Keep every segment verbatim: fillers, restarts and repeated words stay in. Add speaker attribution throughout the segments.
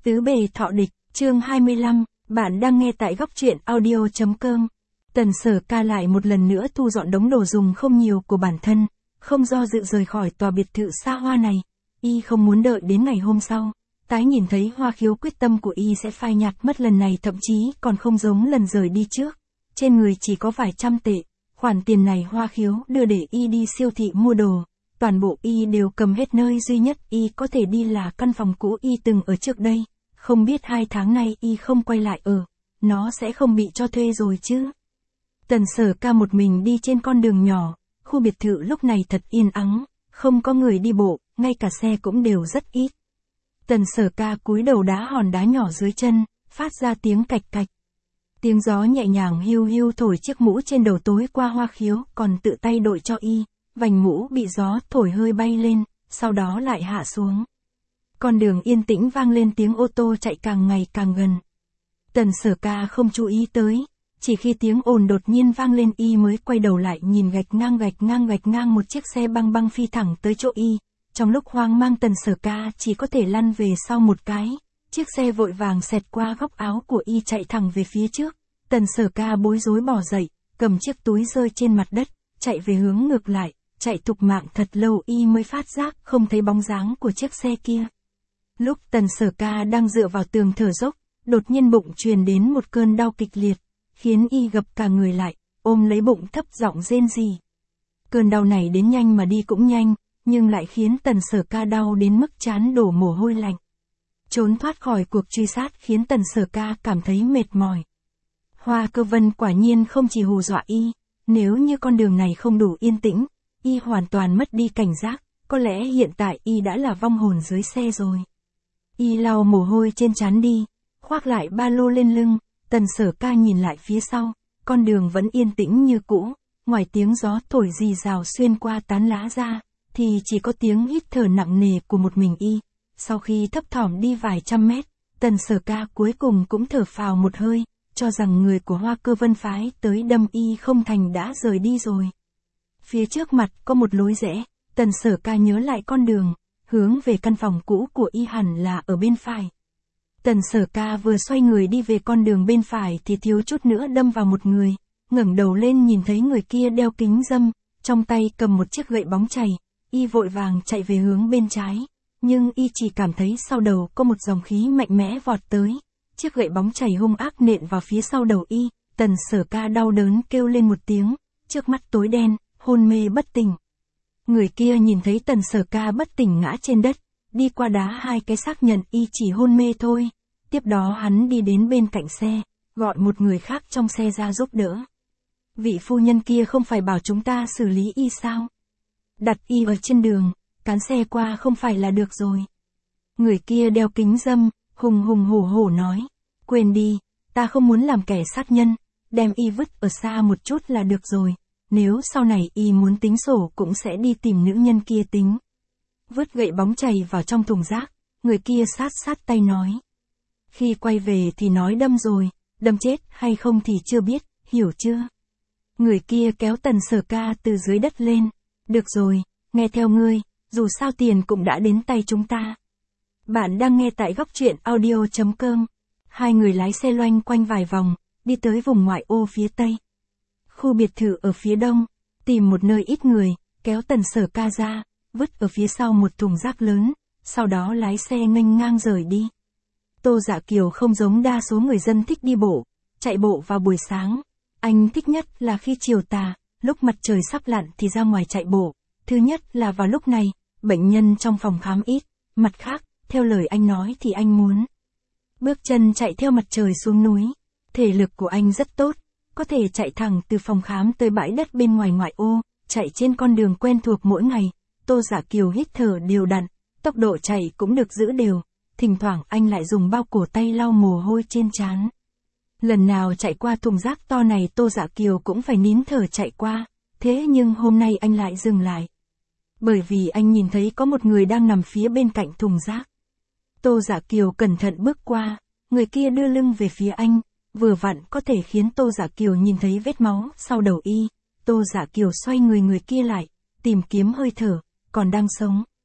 Speaker 1: Tứ bề thọ địch, chương hai mươi lăm, bạn đang nghe tại góc truyện audio chấm com. Tần Sở Ca lại một lần nữa thu dọn đống đồ dùng không nhiều của bản thân, không do dự rời khỏi tòa biệt thự xa hoa này. Y không muốn đợi đến ngày hôm sau, tái nhìn thấy Hoa Khiếu, quyết tâm của Y sẽ phai nhạt mất lần này, thậm chí còn không giống lần rời đi trước. Trên người chỉ có vài trăm tệ, khoản tiền này Hoa Khiếu đưa để Y đi siêu thị mua đồ. Toàn bộ Y đều cầm hết, nơi duy nhất Y có thể đi là căn phòng cũ Y từng ở trước đây. Không biết hai tháng nay Y không quay lại ở, nó sẽ không bị cho thuê rồi chứ. Tần Sở Ca một mình đi trên con đường nhỏ, khu biệt thự lúc này thật yên ắng, không có người đi bộ, ngay cả xe cũng đều rất ít. Tần Sở Ca cúi đầu đá hòn đá nhỏ dưới chân, phát ra tiếng cạch cạch. Tiếng gió nhẹ nhàng hiu hiu thổi chiếc mũ trên đầu, tối qua Hoa Khiếu còn tự tay đội cho Y, vành mũ bị gió thổi hơi bay lên, sau đó lại hạ xuống. Con đường yên tĩnh vang lên tiếng ô tô chạy càng ngày càng gần. Tần Sở Ca không chú ý tới, chỉ khi tiếng ồn đột nhiên vang lên Y mới quay đầu lại nhìn gạch ngang gạch ngang gạch ngang một chiếc xe băng băng phi thẳng tới chỗ Y. Trong lúc hoang mang Tần Sở Ca chỉ có thể lăn về sau một cái, chiếc xe vội vàng xẹt qua góc áo của Y chạy thẳng về phía trước. Tần Sở Ca bối rối bỏ dậy, cầm chiếc túi rơi trên mặt đất, chạy về hướng ngược lại, chạy thục mạng thật lâu Y mới phát giác không thấy bóng dáng của chiếc xe kia. Lúc Tần Sở Ca đang dựa vào tường thở dốc, đột nhiên bụng truyền đến một cơn đau kịch liệt, khiến Y gập cả người lại, ôm lấy bụng thấp giọng rên rỉ. Cơn đau này đến nhanh mà đi cũng nhanh, nhưng lại khiến Tần Sở Ca đau đến mức trán đổ mồ hôi lạnh. Trốn thoát khỏi cuộc truy sát khiến Tần Sở Ca cảm thấy mệt mỏi. Hoa Cơ Vân quả nhiên không chỉ hù dọa Y, nếu như con đường này không đủ yên tĩnh, Y hoàn toàn mất đi cảnh giác, có lẽ hiện tại Y đã là vong hồn dưới xe rồi. Y lau mồ hôi trên trán đi, khoác lại ba lô lên lưng. Tần Sở Ca nhìn lại phía sau, con đường vẫn yên tĩnh như cũ, ngoài tiếng gió thổi rì rào xuyên qua tán lá ra, thì chỉ có tiếng hít thở nặng nề của một mình Y. Sau khi thấp thỏm đi vài trăm mét, Tần Sở Ca cuối cùng cũng thở phào một hơi, cho rằng người của Hoa Cơ Vân phái tới đâm Y không thành đã rời đi rồi. Phía trước mặt có một lối rẽ, Tần Sở Ca nhớ lại con đường, hướng về căn phòng cũ của Y hẳn là ở bên phải. Tần Sở Ca vừa xoay người đi về con đường bên phải thì thiếu chút nữa đâm vào một người, ngẩng đầu lên nhìn thấy người kia đeo kính râm, trong tay cầm một chiếc gậy bóng chày, Y vội vàng chạy về hướng bên trái, nhưng Y chỉ cảm thấy sau đầu có một dòng khí mạnh mẽ vọt tới, chiếc gậy bóng chày hung ác nện vào phía sau đầu Y. Tần Sở Ca đau đớn kêu lên một tiếng, trước mắt tối đen, hôn mê bất tỉnh. Người kia nhìn thấy Tần Sở Ca bất tỉnh ngã trên đất, đi qua đá hai cái xác nhận Y chỉ hôn mê thôi. Tiếp đó hắn đi đến bên cạnh xe, gọi một người khác trong xe ra giúp đỡ. Vị phu nhân kia không phải bảo chúng ta xử lý Y sao? Đặt Y ở trên đường, cán xe qua không phải là được rồi. Người kia đeo kính râm, hùng hùng hổ hổ nói, quên đi, ta không muốn làm kẻ sát nhân, đem Y vứt ở xa một chút là được rồi, nếu sau này Y muốn tính sổ cũng sẽ đi tìm nữ nhân kia tính. Vứt gậy bóng chày vào trong thùng rác, người kia sát sát tay nói. Khi quay về thì nói đâm rồi, đâm chết hay không thì chưa biết, hiểu chưa? Người kia kéo Tần Sở Ca từ dưới đất lên. Được rồi, nghe theo ngươi, dù sao tiền cũng đã đến tay chúng ta. Bạn đang nghe tại góc truyện audio chấm com. Hai người lái xe loanh quanh vài vòng, đi tới vùng ngoại ô phía tây. Khu biệt thự ở phía đông, tìm một nơi ít người, kéo Tần Sở Ca ra, vứt ở phía sau một thùng rác lớn, sau đó lái xe nghênh ngang rời đi. Tô Dạ Kiều không giống đa số người dân thích đi bộ, chạy bộ vào buổi sáng. Anh thích nhất là khi chiều tà, lúc mặt trời sắp lặn thì ra ngoài chạy bộ. Thứ nhất là vào lúc này, bệnh nhân trong phòng khám ít. Mặt khác, theo lời anh nói thì anh muốn bước chân chạy theo mặt trời xuống núi. Thể lực của anh rất tốt, có thể chạy thẳng từ phòng khám tới bãi đất bên ngoài ngoại ô, chạy trên con đường quen thuộc mỗi ngày. Tô Dạ Kiều hít thở đều đặn, tốc độ chạy cũng được giữ đều. Thỉnh thoảng anh lại dùng bao cổ tay lau mồ hôi trên trán. Lần nào chạy qua thùng rác to này Tô Dạ Kiều cũng phải nín thở chạy qua, thế nhưng hôm nay anh lại dừng lại. Bởi vì anh nhìn thấy có một người đang nằm phía bên cạnh thùng rác. Tô Dạ Kiều cẩn thận bước qua, người kia đưa lưng về phía anh, vừa vặn có thể khiến Tô Dạ Kiều nhìn thấy vết máu sau đầu Y. Tô Dạ Kiều xoay người người kia lại, tìm kiếm hơi thở, còn đang sống.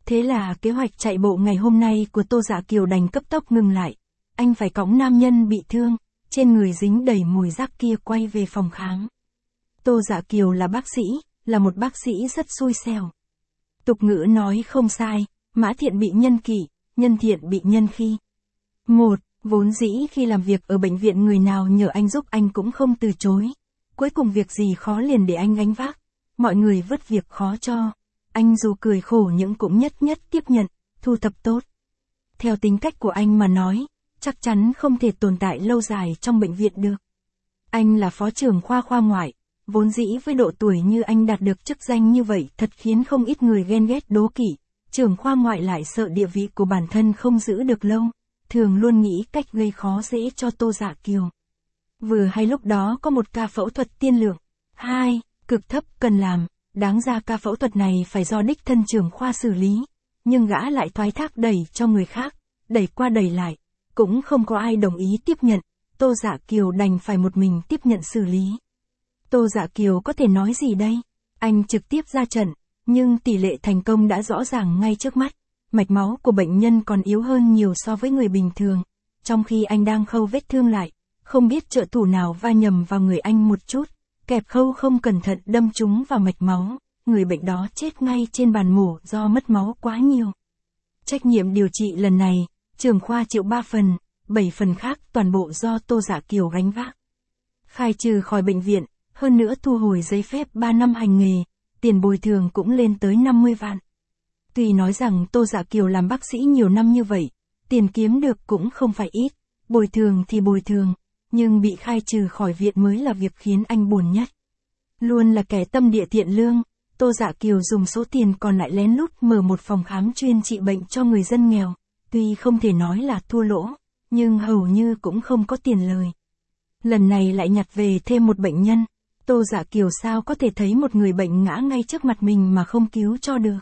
Speaker 1: Thế là kế hoạch chạy bộ ngày hôm nay của Tô Dạ Kiều đành cấp tốc ngừng lại. Anh phải cõng nam nhân bị thương, trên người dính đầy mùi rác kia quay về phòng khám. Tô Dạ Kiều là bác sĩ, là một bác sĩ rất xui xẻo. Tục ngữ nói không sai, mã thiện bị nhân kỷ, nhân thiện bị nhân khi. Một, vốn dĩ khi làm việc ở bệnh viện người nào nhờ anh giúp anh cũng không từ chối. Cuối cùng việc gì khó liền để anh gánh vác. Mọi người vứt việc khó cho. Anh dù cười khổ nhưng cũng nhất nhất tiếp nhận, thu thập tốt. Theo tính cách của anh mà nói, chắc chắn không thể tồn tại lâu dài trong bệnh viện được. Anh là phó trưởng khoa khoa ngoại, vốn dĩ với độ tuổi như anh đạt được chức danh như vậy thật khiến không ít người ghen ghét đố kỵ. Trưởng khoa ngoại lại sợ địa vị của bản thân không giữ được lâu, thường luôn nghĩ cách gây khó dễ cho Tô Dạ Kiều. Vừa hay lúc đó có một ca phẫu thuật tiên lượng. Hai, cực thấp cần làm, đáng ra ca phẫu thuật này phải do đích thân trưởng khoa xử lý, nhưng gã lại thoái thác đẩy cho người khác, đẩy qua đẩy lại, cũng không có ai đồng ý tiếp nhận, Tô Dạ Kiều đành phải một mình tiếp nhận xử lý. Tô Dạ Kiều có thể nói gì đây? Anh trực tiếp ra trận, nhưng tỷ lệ thành công đã rõ ràng ngay trước mắt. Mạch máu của bệnh nhân còn yếu hơn nhiều so với người bình thường, trong khi anh đang khâu vết thương lại, không biết trợ thủ nào va nhầm vào người anh một chút, kẹp khâu không cẩn thận đâm trúng vào mạch máu, người bệnh đó chết ngay trên bàn mổ do mất máu quá nhiều. Trách nhiệm điều trị lần này, trưởng khoa chịu ba phần, bảy phần khác toàn bộ do Tô Dạ Kiều gánh vác. Khai trừ khỏi bệnh viện, hơn nữa thu hồi giấy phép ba năm hành nghề, tiền bồi thường cũng lên tới năm mươi vạn. Tuy nói rằng Tô Dạ Kiều làm bác sĩ nhiều năm như vậy, tiền kiếm được cũng không phải ít, bồi thường thì bồi thường, nhưng bị khai trừ khỏi viện mới là việc khiến anh buồn nhất. Luôn là kẻ tâm địa thiện lương, Tô Dạ Kiều dùng số tiền còn lại lén lút mở một phòng khám chuyên trị bệnh cho người dân nghèo, tuy không thể nói là thua lỗ, nhưng hầu như cũng không có tiền lời. Lần này lại nhặt về thêm một bệnh nhân, Tô Dạ Kiều sao có thể thấy một người bệnh ngã ngay trước mặt mình mà không cứu cho được.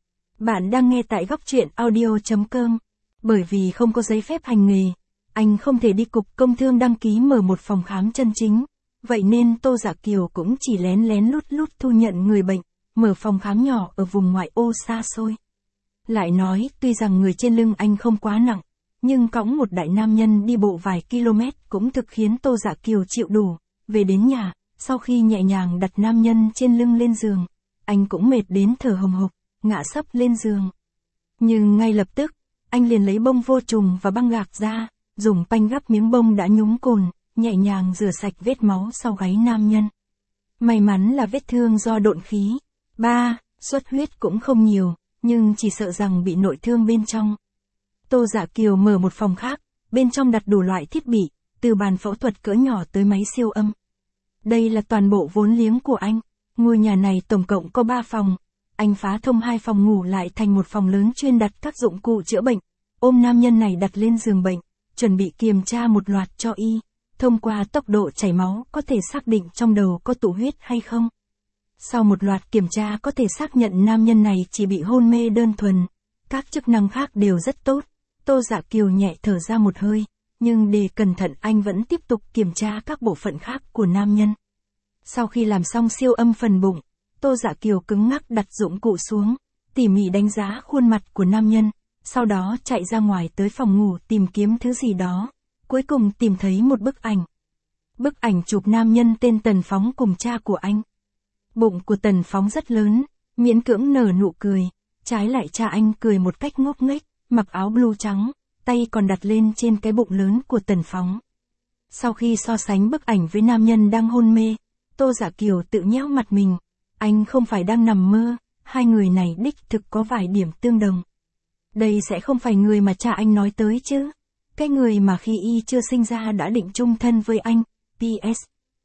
Speaker 1: Bạn đang nghe tại góc truyện audio chấm com. Bởi vì không có giấy phép hành nghề, anh không thể đi cục công thương đăng ký mở một phòng khám chân chính. Vậy nên Tô Dạ Kiều cũng chỉ lén lén lút lút thu nhận người bệnh, mở phòng khám nhỏ ở vùng ngoại ô xa xôi. Lại nói, tuy rằng người trên lưng anh không quá nặng, nhưng cõng một đại nam nhân đi bộ vài km cũng thực khiến Tô Dạ Kiều chịu đủ. Về đến nhà, sau khi nhẹ nhàng đặt nam nhân trên lưng lên giường, anh cũng mệt đến thở hồng hộc, ngã sấp lên giường. Nhưng ngay lập tức, anh liền lấy bông vô trùng và băng gạc ra, dùng panh gắp miếng bông đã nhúng cồn, nhẹ nhàng rửa sạch vết máu sau gáy nam nhân. May mắn là vết thương do độn khí. Ba, xuất huyết cũng không nhiều, nhưng chỉ sợ rằng bị nội thương bên trong. Tô Dạ Kiều mở một phòng khác, bên trong đặt đủ loại thiết bị, từ bàn phẫu thuật cỡ nhỏ tới máy siêu âm. Đây là toàn bộ vốn liếng của anh. Ngôi nhà này tổng cộng có ba phòng. Anh phá thông hai phòng ngủ lại thành một phòng lớn chuyên đặt các dụng cụ chữa bệnh. Ôm nam nhân này đặt lên giường bệnh, chuẩn bị kiểm tra một loạt cho y. Thông qua tốc độ chảy máu có thể xác định trong đầu có tụ huyết hay không. Sau một loạt kiểm tra có thể xác nhận nam nhân này chỉ bị hôn mê đơn thuần. Các chức năng khác đều rất tốt. Tô Dạ Kiều nhẹ thở ra một hơi, nhưng để cẩn thận anh vẫn tiếp tục kiểm tra các bộ phận khác của nam nhân. Sau khi làm xong siêu âm phần bụng, Tô Dạ Kiều cứng ngắc đặt dụng cụ xuống, tỉ mỉ đánh giá khuôn mặt của nam nhân, sau đó chạy ra ngoài tới phòng ngủ tìm kiếm thứ gì đó, cuối cùng tìm thấy một bức ảnh. Bức ảnh chụp nam nhân tên Tần Phóng cùng cha của anh. Bụng của Tần Phóng rất lớn, miễn cưỡng nở nụ cười, trái lại cha anh cười một cách ngốc nghếch, mặc áo blue trắng, tay còn đặt lên trên cái bụng lớn của Tần Phóng. Sau khi so sánh bức ảnh với nam nhân đang hôn mê, Tô Dạ Kiều tự nhéo mặt mình, anh không phải đang nằm mơ, hai người này đích thực có vài điểm tương đồng. Đây sẽ không phải người mà cha anh nói tới chứ, cái người mà khi y chưa sinh ra đã định chung thân với anh. pê ét.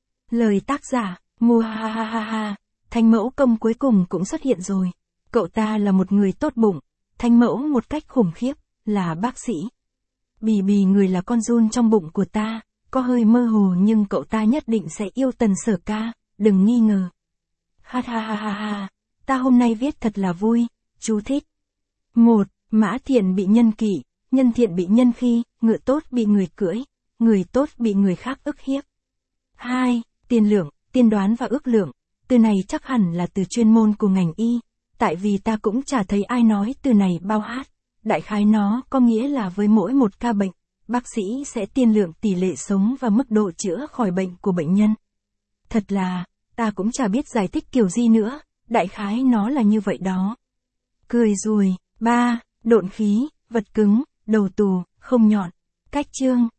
Speaker 1: Lời tác giả, mua ha ha ha ha, thanh mẫu công cuối cùng cũng xuất hiện rồi. Cậu ta là một người tốt bụng, thanh mẫu một cách khủng khiếp, là bác sĩ. Bì bì người là con giun trong bụng của ta, có hơi mơ hồ nhưng cậu ta nhất định sẽ yêu Tần Sở Ca, đừng nghi ngờ. Ha ha ha ha ha, ta hôm nay viết thật là vui, chú thích. Một, mã thiện bị nhân kỷ, nhân thiện bị nhân khi, ngựa tốt bị người cưỡi, người tốt bị người khác ức hiếp. Hai, tiên lượng, tiên đoán và ước lượng, từ này chắc hẳn là từ chuyên môn của ngành y, tại vì ta cũng chả thấy ai nói từ này bao hát. Đại khái nó có nghĩa là với mỗi một ca bệnh, bác sĩ sẽ tiên lượng tỷ lệ sống và mức độ chữa khỏi bệnh của bệnh nhân. Thật là, ta cũng chả biết giải thích kiểu gì nữa, đại khái nó là như vậy đó. Cười rùi. ba. Độn khí, vật cứng, đầu tù, không nhọn. Cách chương.